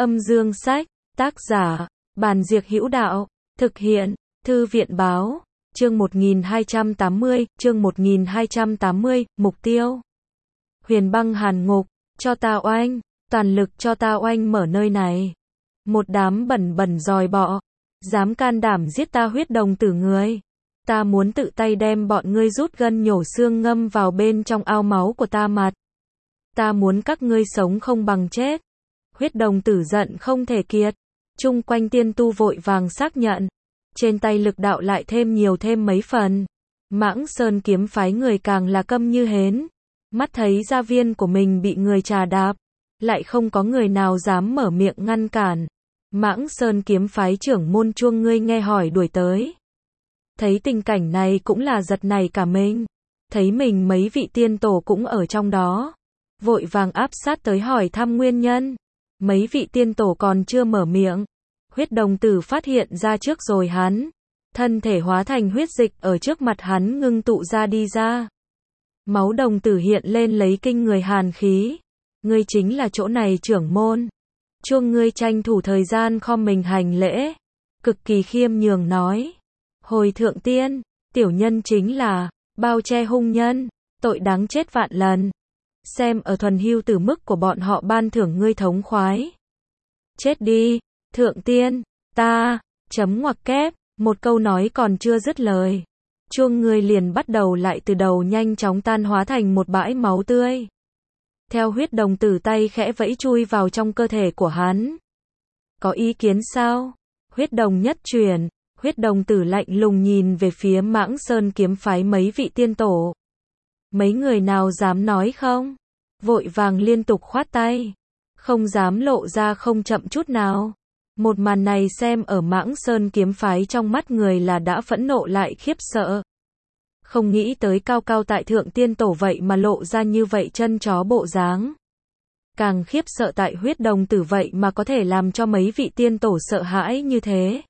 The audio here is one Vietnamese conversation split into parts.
Âm dương sách, tác giả, Bàn Diệc Hữu Đạo, thực hiện, Thư viện báo, chương 1280, mục tiêu. Huyền băng hàn ngục, cho ta oanh, toàn lực cho ta oanh mở nơi này. Một đám bẩn bẩn dòi bọ, dám can đảm giết ta huyết đồng tử người. Ta muốn tự tay đem bọn ngươi rút gân nhổ xương ngâm vào bên trong ao máu của ta mặt. Ta muốn các ngươi sống không bằng chết. Huyết đồng tử giận không thể kiệt. Chung quanh tiên tu vội vàng xác nhận. Trên tay lực đạo lại thêm nhiều thêm mấy phần. Mãng Sơn kiếm phái người càng là câm như hến. Mắt thấy gia viên của mình bị người trà đạp. Lại không có người nào dám mở miệng ngăn cản. Mãng Sơn kiếm phái trưởng môn Chuông ngươi nghe hỏi đuổi tới. Thấy tình cảnh này cũng là giật nảy cả mình. Thấy mình mấy vị tiên tổ cũng ở trong đó. Vội vàng áp sát tới hỏi thăm nguyên nhân. Mấy vị tiên tổ còn chưa mở miệng. Huyết đồng tử phát hiện ra trước rồi hắn. Thân thể hóa thành huyết dịch ở trước mặt hắn ngưng tụ ra đi ra. Máu đồng tử hiện lên lấy kinh người hàn khí. Ngươi chính là chỗ này trưởng môn. Chuông ngươi tranh thủ thời gian khom mình hành lễ. Cực kỳ khiêm nhường nói. Hồi thượng tiên, tiểu nhân chính là bao che hung nhân, tội đáng chết vạn lần. Xem ở thuần hưu tử mức của bọn họ ban thưởng ngươi thống khoái. Chết đi, thượng tiên, ta, chấm ngoặc kép, một câu nói còn chưa dứt lời. Chuông ngươi liền bắt đầu lại từ đầu nhanh chóng tan hóa thành một bãi máu tươi. Theo huyết đồng tử tay khẽ vẫy chui vào trong cơ thể của hắn. Có ý kiến sao? Huyết đồng nhất chuyển. Huyết đồng tử lạnh lùng nhìn về phía Mãng Sơn kiếm phái mấy vị tiên tổ. Mấy người nào dám nói không? Vội vàng liên tục khoát tay. Không dám lộ ra không chậm chút nào. Một màn này xem ở Mãng Sơn kiếm phái trong mắt người là đã phẫn nộ lại khiếp sợ. Không nghĩ tới cao cao tại thượng tiên tổ vậy mà lộ ra như vậy chân chó bộ dáng. Càng khiếp sợ tại huyết đồng tử vậy mà có thể làm cho mấy vị tiên tổ sợ hãi như thế.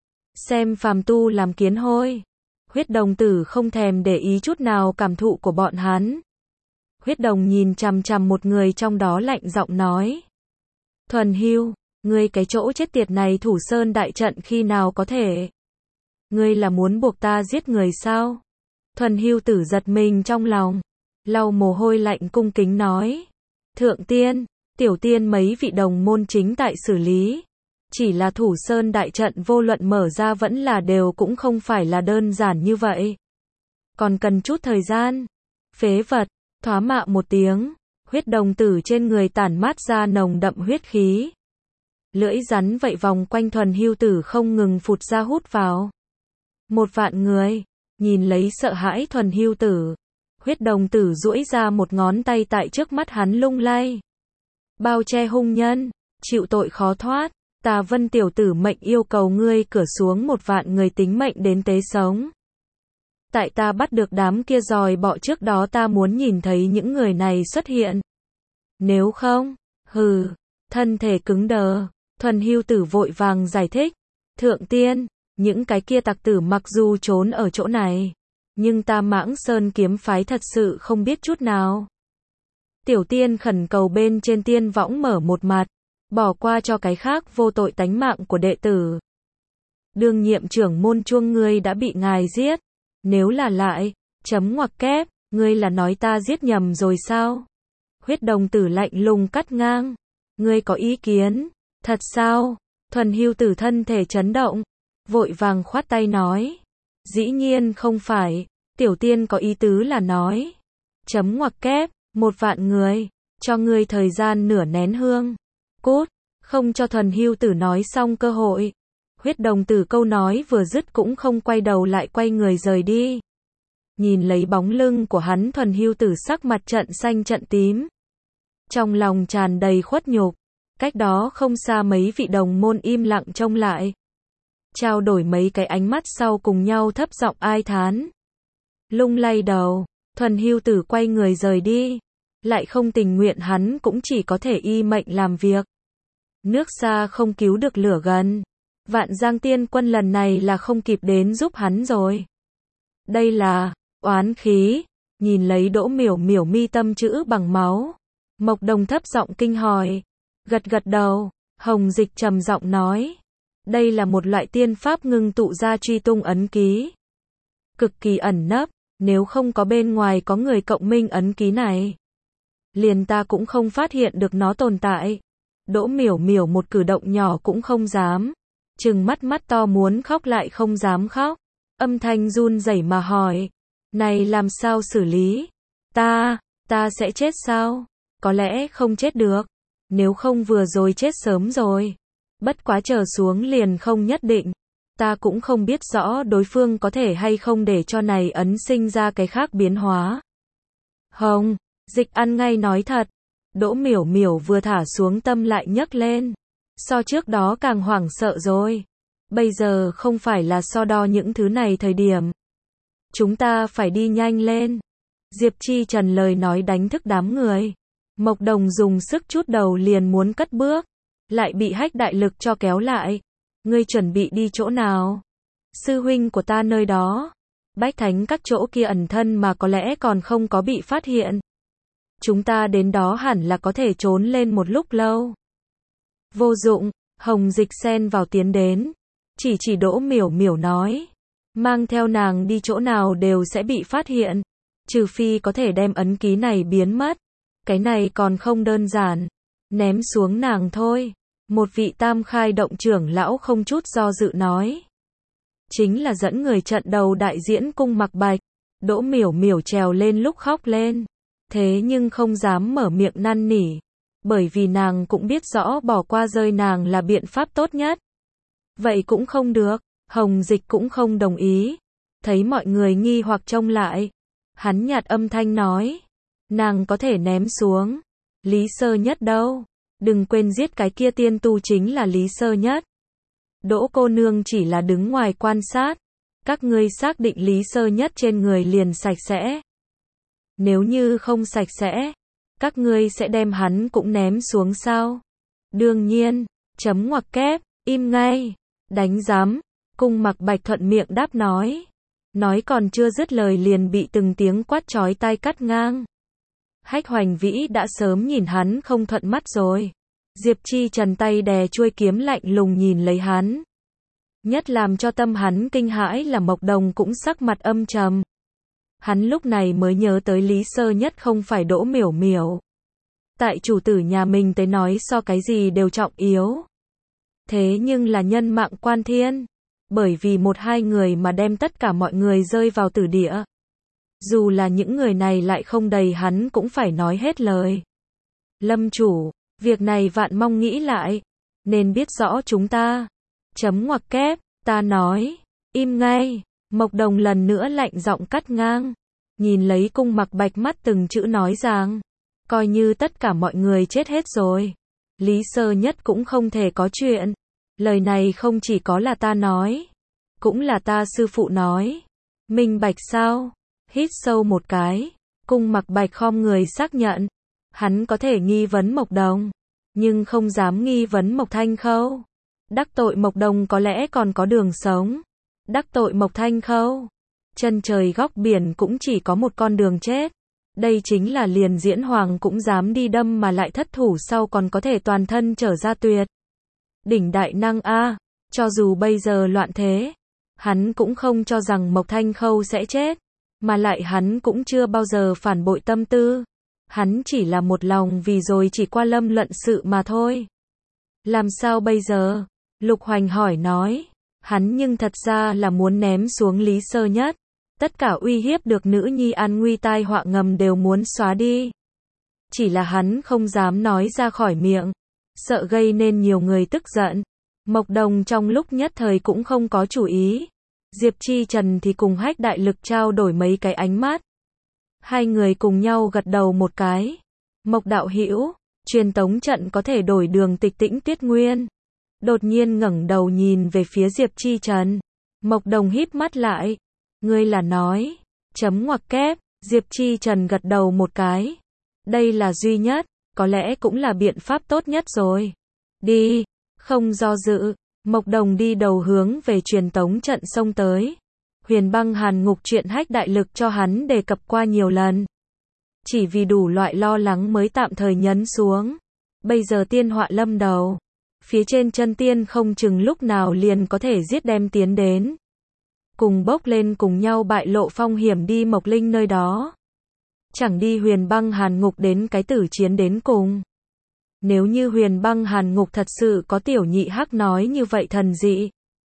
Xem phàm tu làm kiến hôi. Huyết đồng tử không thèm để ý chút nào cảm thụ của bọn hắn. Huyết đồng nhìn chằm chằm một người trong đó lạnh giọng nói. Thuần hưu, ngươi cái chỗ chết tiệt này thủ sơn đại trận khi nào có thể? Ngươi là muốn buộc ta giết người sao? Thuần hưu tử giật mình trong lòng. Lau mồ hôi lạnh cung kính nói. Thượng tiên, tiểu tiên mấy vị đồng môn chính tại xử lý. Chỉ là thủ sơn đại trận vô luận mở ra vẫn là đều cũng không phải là đơn giản như vậy. Còn cần chút thời gian. Phế vật, thoá mạ một tiếng. Huyết đồng tử trên người tản mát ra nồng đậm huyết khí. Lưỡi rắn vậy vòng quanh thuần hưu tử không ngừng phụt ra hút vào. Một vạn người, nhìn lấy sợ hãi thuần hưu tử. Huyết đồng tử duỗi ra một ngón tay tại trước mắt hắn lung lay. Bao che hung nhân, chịu tội khó thoát. Tà Vân tiểu tử mệnh yêu cầu ngươi cửa xuống một vạn người tính mệnh đến tế sống. Tại ta bắt được đám kia dòi bọ trước đó ta muốn nhìn thấy những người này xuất hiện. Nếu không, hừ, thân thể cứng đờ, thuần hưu tử vội vàng giải thích. Thượng tiên, những cái kia tặc tử mặc dù trốn ở chỗ này, nhưng ta Mãng Sơn kiếm phái thật sự không biết chút nào. Tiểu tiên khẩn cầu bên trên tiên võng mở một mặt. Bỏ qua cho cái khác vô tội tánh mạng của đệ tử. Đương nhiệm trưởng môn Chuông ngươi đã bị ngài giết. Nếu là lại, chấm ngoặc kép, ngươi là nói ta giết nhầm rồi sao? Huyết đồng tử lạnh lùng cắt ngang. Ngươi có ý kiến? Thật sao? Thuần hưu tử thân thể chấn động. Vội vàng khoát tay nói. Dĩ nhiên không phải, tiểu tiên có ý tứ là nói. Chấm ngoặc kép, một vạn người, cho ngươi thời gian nửa nén hương. Cút, không cho thuần hưu tử nói xong cơ hội. Huyết đồng tử câu nói vừa dứt cũng không quay đầu lại quay người rời đi. Nhìn lấy bóng lưng của hắn thuần hưu tử sắc mặt trận xanh trận tím. Trong lòng tràn đầy khuất nhục. Cách đó không xa mấy vị đồng môn im lặng trông lại. Trao đổi mấy cái ánh mắt sau cùng nhau thấp giọng ai thán. Lung lay đầu, thuần hưu tử quay người rời đi. Lại không tình nguyện hắn cũng chỉ có thể y mệnh làm việc. Nước xa không cứu được lửa gần. Vạn Giang Tiên Quân lần này là không kịp đến giúp hắn rồi. Đây là oán khí. Nhìn lấy Đỗ Miểu Miểu mi tâm chữ bằng máu. Mộc Đồng thấp giọng kinh hỏi. Gật gật đầu. Hồng Dịch trầm giọng nói. Đây là một loại tiên pháp ngưng tụ ra truy tung ấn ký. Cực kỳ ẩn nấp, nếu không có bên ngoài có người cộng minh ấn ký này, liền ta cũng không phát hiện được nó tồn tại. Đỗ Miểu Miểu một cử động nhỏ cũng không dám. Trừng mắt mắt to muốn khóc lại không dám khóc. Âm thanh run rẩy mà hỏi. Này làm sao xử lý? Ta sẽ chết sao? Có lẽ không chết được. Nếu không vừa rồi chết sớm rồi. Bất quá trở xuống liền không nhất định. Ta cũng không biết rõ đối phương có thể hay không để cho này ấn sinh ra cái khác biến hóa. Hồng Dịch ăn ngay nói thật. Đỗ Miểu Miểu vừa thả xuống tâm lại nhấc lên. So trước đó càng hoảng sợ rồi. Bây giờ không phải là so đo những thứ này thời điểm. Chúng ta phải đi nhanh lên. Diệp Chi Trần lời nói đánh thức đám người. Mộc Đồng dùng sức chút đầu liền muốn cất bước. Lại bị Hách Đại Lực cho kéo lại. Ngươi chuẩn bị đi chỗ nào? Sư huynh của ta nơi đó. Bách Thánh các chỗ kia ẩn thân mà có lẽ còn không có bị phát hiện. Chúng ta đến đó hẳn là có thể trốn lên một lúc lâu. Vô dụng, Hồng Dịch xen vào tiến đến. Chỉ Đỗ Miểu Miểu nói. Mang theo nàng đi chỗ nào đều sẽ bị phát hiện. Trừ phi có thể đem ấn ký này biến mất. Cái này còn không đơn giản. Ném xuống nàng thôi. Một vị tam khai động trưởng lão không chút do dự nói. Chính là dẫn người trận đầu đại diễn Cung Mặc Bạch. Đỗ Miểu Miểu trèo lên lúc khóc lên. Thế nhưng không dám mở miệng năn nỉ. Bởi vì nàng cũng biết rõ bỏ qua rơi nàng là biện pháp tốt nhất. Vậy cũng không được. Hồng Dịch cũng không đồng ý. Thấy mọi người nghi hoặc trông lại. Hắn nhạt âm thanh nói. Nàng có thể ném xuống. Lý Sơ Nhất đâu? Đừng quên giết cái kia tiên tu chính là Lý Sơ Nhất. Đỗ cô nương chỉ là đứng ngoài quan sát. Các ngươi xác định Lý Sơ Nhất trên người liền sạch sẽ. Nếu như không sạch sẽ, các ngươi sẽ đem hắn cũng ném xuống sao? Đương nhiên, chấm ngoặc kép, im ngay, đánh giám. Cung Mặc Bạch thuận miệng đáp nói. Nói còn chưa dứt lời liền bị từng tiếng quát chói tai cắt ngang. Hách Hoành Vĩ đã sớm nhìn hắn không thuận mắt rồi. Diệp Chi Trần tay đè chuôi kiếm lạnh lùng nhìn lấy hắn. Nhất làm cho tâm hắn kinh hãi là Mộc Đồng cũng sắc mặt âm trầm. Hắn lúc này mới nhớ tới Lý Sơ Nhất không phải Đỗ Miểu Miểu. Tại chủ tử nhà mình tới nói so cái gì đều trọng yếu. Thế nhưng là nhân mạng quan thiên. Bởi vì một hai người mà đem tất cả mọi người rơi vào tử địa. Dù là những người này lại không đầy hắn cũng phải nói hết lời. Lâm chủ, việc này vạn mong nghĩ lại. Nên biết rõ chúng ta. Chấm ngoặc kép, ta nói. Im ngay. Mộc Đồng lần nữa lạnh giọng cắt ngang. Nhìn lấy Cung Mặc Bạch mắt từng chữ nói rằng. Coi như tất cả mọi người chết hết rồi. Lý Sơ Nhất cũng không thể có chuyện. Lời này không chỉ có là ta nói. Cũng là ta sư phụ nói. Minh bạch sao? Hít sâu một cái. Cung Mặc Bạch khom người xác nhận. Hắn có thể nghi vấn Mộc Đồng. Nhưng không dám nghi vấn Mộc Thanh Khâu. Đắc tội Mộc Đồng có lẽ còn có đường sống. Đắc tội Mộc Thanh Khâu. Chân trời góc biển cũng chỉ có một con đường chết. Đây chính là liền Diễn Hoàng cũng dám đi đâm mà lại thất thủ sau còn có thể toàn thân trở ra tuyệt. Đỉnh đại năng a, cho dù bây giờ loạn thế, hắn cũng không cho rằng Mộc Thanh Khâu sẽ chết, mà lại hắn cũng chưa bao giờ phản bội tâm tư. Hắn chỉ là một lòng vì rồi chỉ qua lâm luận sự mà thôi. Làm sao bây giờ? Lục Hoành hỏi nói. Hắn nhưng thật ra là muốn ném xuống Lý Sơ Nhất. Tất cả uy hiếp được nữ nhi an nguy tai họa ngầm đều muốn xóa đi. Chỉ là hắn không dám nói ra khỏi miệng. Sợ gây nên nhiều người tức giận. Mộc Đồng trong lúc nhất thời cũng không có chủ ý. Diệp Chi Trần thì cùng Hách Đại Lực trao đổi mấy cái ánh mắt. Hai người cùng nhau gật đầu một cái. Mộc đạo hữu, truyền tống trận có thể đổi đường Tịch Tĩnh Tuyết Nguyên. Đột nhiên ngẩng đầu nhìn về phía Diệp Chi Trần. Mộc Đồng híp mắt lại. Ngươi là nói. Chấm ngoặc kép. Diệp Chi Trần gật đầu một cái. Đây là duy nhất. Có lẽ cũng là biện pháp tốt nhất rồi. Đi. Không do dự. Mộc Đồng đi đầu hướng về truyền tống trận xông tới. Huyền Băng Hàn Ngục chuyện Hách Đại Lực cho hắn đề cập qua nhiều lần. Chỉ vì đủ loại lo lắng mới tạm thời nhấn xuống. Bây giờ tiên họa lâm đầu. Phía trên chân tiên không chừng lúc nào liền có thể giết đem tiến đến. Cùng bốc lên cùng nhau bại lộ phong hiểm đi Mộc Linh nơi đó. Chẳng đi Huyền Băng Hàn Ngục đến cái tử chiến đến cùng. Nếu như Huyền Băng Hàn Ngục thật sự có Tiểu Nhị Hắc nói như vậy thần dị,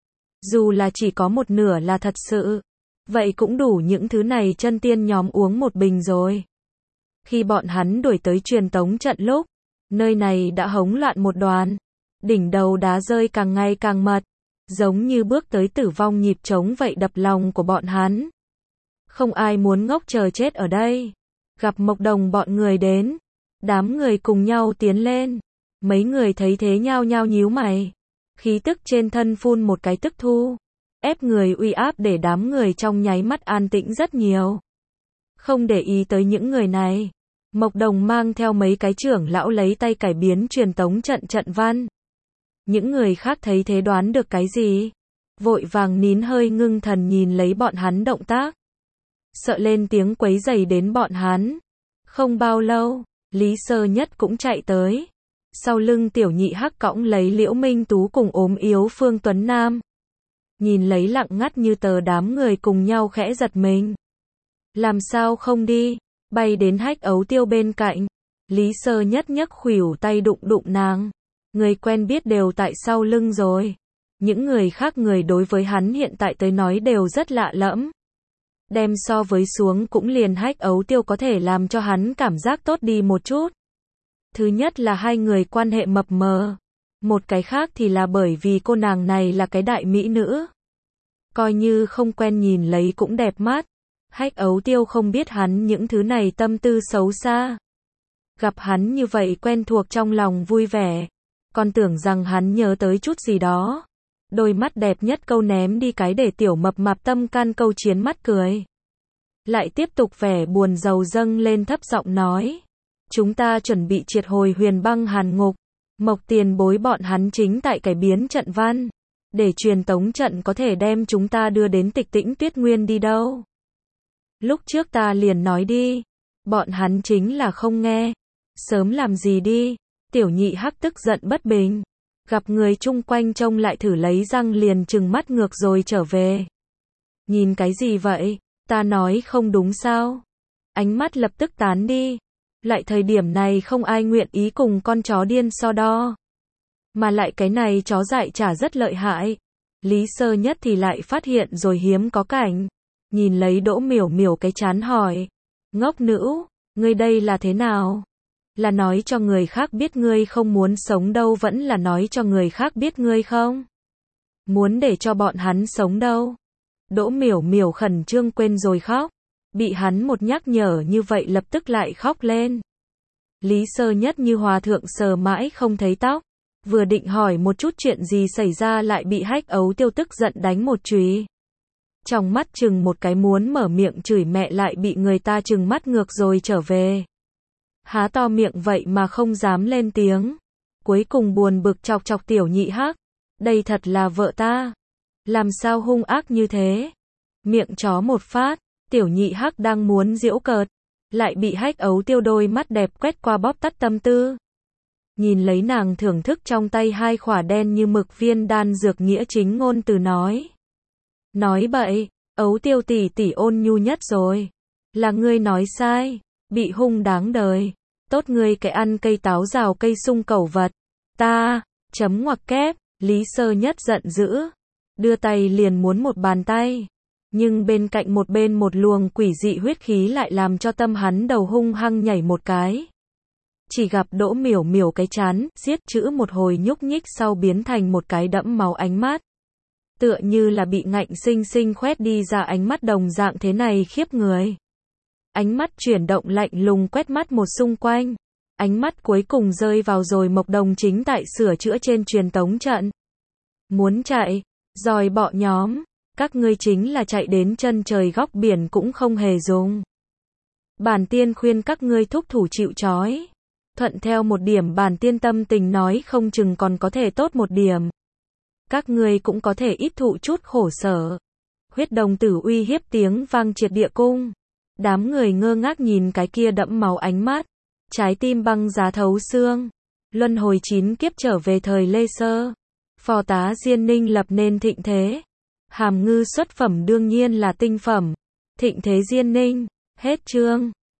dù là chỉ có một nửa là thật sự, vậy cũng đủ những thứ này chân tiên nhóm uống một bình rồi. Khi bọn hắn đuổi tới truyền tống trận lúc, nơi này đã hỗn loạn một đoàn, đỉnh đầu đá rơi càng ngày càng mật, giống như bước tới tử vong nhịp trống vậy đập lòng của bọn hắn. Không ai muốn ngốc chờ chết ở đây. Gặp Mộc Đồng bọn người đến, đám người cùng nhau tiến lên. Mấy người thấy thế nhao nhao nhíu mày. Khí tức trên thân phun một cái tức thu, ép người uy áp để đám người trong nháy mắt an tĩnh rất nhiều. Không để ý tới những người này, Mộc Đồng mang theo mấy cái trưởng lão lấy tay cải biến truyền tống trận trận văn. Những người khác thấy thế đoán được cái gì, vội vàng nín hơi ngưng thần nhìn lấy bọn hắn động tác, sợ lên tiếng quấy rầy đến bọn hắn. Không bao lâu, Lý Sơ Nhất cũng chạy tới. Sau lưng Tiểu Nhị Hắc cõng lấy Liễu Minh Tú cùng ốm yếu Phương Tuấn Nam. Nhìn lấy lặng ngắt như tờ đám người cùng nhau khẽ giật mình. Làm sao không đi, bay đến Hách Ấu Tiêu bên cạnh. Lý Sơ Nhất nhấc khuỷu tay đụng đụng nàng. Người quen biết đều tại sau lưng rồi. Những người khác người đối với hắn hiện tại tới nói đều rất lạ lẫm. Đem so với xuống cũng liền Hách Ấu Tiêu có thể làm cho hắn cảm giác tốt đi một chút. Thứ nhất là hai người quan hệ mập mờ. Một cái khác thì là bởi vì cô nàng này là cái đại mỹ nữ. Coi như không quen nhìn lấy cũng đẹp mắt. Hách Ấu Tiêu không biết hắn những thứ này tâm tư xấu xa. Gặp hắn như vậy quen thuộc trong lòng vui vẻ. Còn tưởng rằng hắn nhớ tới chút gì đó. Đôi mắt đẹp nhất câu ném đi cái để tiểu mập mạp tâm can câu chiến mắt cười. Lại tiếp tục vẻ buồn rầu dâng lên thấp giọng nói. Chúng ta chuẩn bị triệt hồi Huyền Băng Hàn Ngục. Mộc tiền bối bọn hắn chính tại cải biến trận văn. Để truyền tống trận có thể đem chúng ta đưa đến Tịch Tĩnh Tuyết Nguyên đi đâu. Lúc trước ta liền nói đi. Bọn hắn chính là không nghe. Sớm làm gì đi. Tiểu Nhị Hắc tức giận bất bình. Gặp người chung quanh trông lại thử lấy răng liền trừng mắt ngược rồi trở về. Nhìn cái gì vậy? Ta nói không đúng sao? Ánh mắt lập tức tán đi. Lại thời điểm này không ai nguyện ý cùng con chó điên so đo. Mà lại cái này chó dại trả rất lợi hại. Lý Sơ Nhất thì lại phát hiện rồi hiếm có cảnh. Nhìn lấy Đỗ Miểu Miểu cái chán hỏi. Ngốc nữ, ngươi đây là thế nào? Là nói cho người khác biết ngươi không muốn sống đâu vẫn là nói cho người khác biết ngươi không? Muốn để cho bọn hắn sống đâu? Đỗ Miểu Miểu khẩn trương quên rồi khóc. Bị hắn một nhắc nhở như vậy lập tức lại khóc lên. Lý Sơ Nhất như hòa thượng sờ mãi không thấy tóc. Vừa định hỏi một chút chuyện gì xảy ra lại bị Hách Ấu Tiêu tức giận đánh một chùy. Trong mắt chừng một cái muốn mở miệng chửi mẹ lại bị người ta chừng mắt ngược rồi trở về. Há to miệng vậy mà không dám lên tiếng. Cuối cùng buồn bực chọc chọc Tiểu Nhị Hắc. Đây thật là vợ ta. Làm sao hung ác như thế? Miệng chó một phát. Tiểu Nhị Hắc đang muốn giễu cợt. Lại bị Hách Ấu Tiêu đôi mắt đẹp quét qua bóp tắt tâm tư. Nhìn lấy nàng thưởng thức trong tay hai khỏa đen như mực viên đan dược nghĩa chính ngôn từ nói. Nói bậy, Ấu Tiêu tỷ tỷ ôn nhu nhất rồi. Là ngươi nói sai. Bị hung đáng đời. Tốt ngươi cái ăn cây táo rào cây sung cẩu vật. Ta, chấm ngoặc kép, Lý Sơ Nhất giận dữ. Đưa tay liền muốn một bàn tay. Nhưng bên cạnh một luồng quỷ dị huyết khí lại làm cho tâm hắn đầu hung hăng nhảy một cái. Chỉ gặp Đỗ Miểu Miểu cái chán, giết chữ một hồi nhúc nhích sau biến thành một cái đẫm máu ánh mắt. Tựa như là bị ngạnh sinh sinh khoét đi ra ánh mắt đồng dạng thế này khiếp người. Ánh mắt chuyển động lạnh lùng quét mắt một xung quanh. Ánh mắt cuối cùng rơi vào rồi Mộc Đồng chính tại sửa chữa trên truyền tống trận. Muốn chạy, dòi bọ nhóm, các ngươi chính là chạy đến chân trời góc biển cũng không hề dùng. Bản tiên khuyên các ngươi thúc thủ chịu trói. Thuận theo một điểm bản tiên tâm tình nói không chừng còn có thể tốt một điểm. Các ngươi cũng có thể ít thụ chút khổ sở. Huyết đồng tử uy hiếp tiếng vang triệt địa cung. Đám người ngơ ngác nhìn cái kia đẫm máu ánh mắt. Trái tim băng giá thấu xương. luân hồi 9 kiếp trở về thời Lê Sơ. Phò tá Diên Ninh lập nên thịnh thế. Hàm Ngư xuất phẩm đương nhiên là tinh phẩm. Thịnh thế Diên Ninh. Hết chương.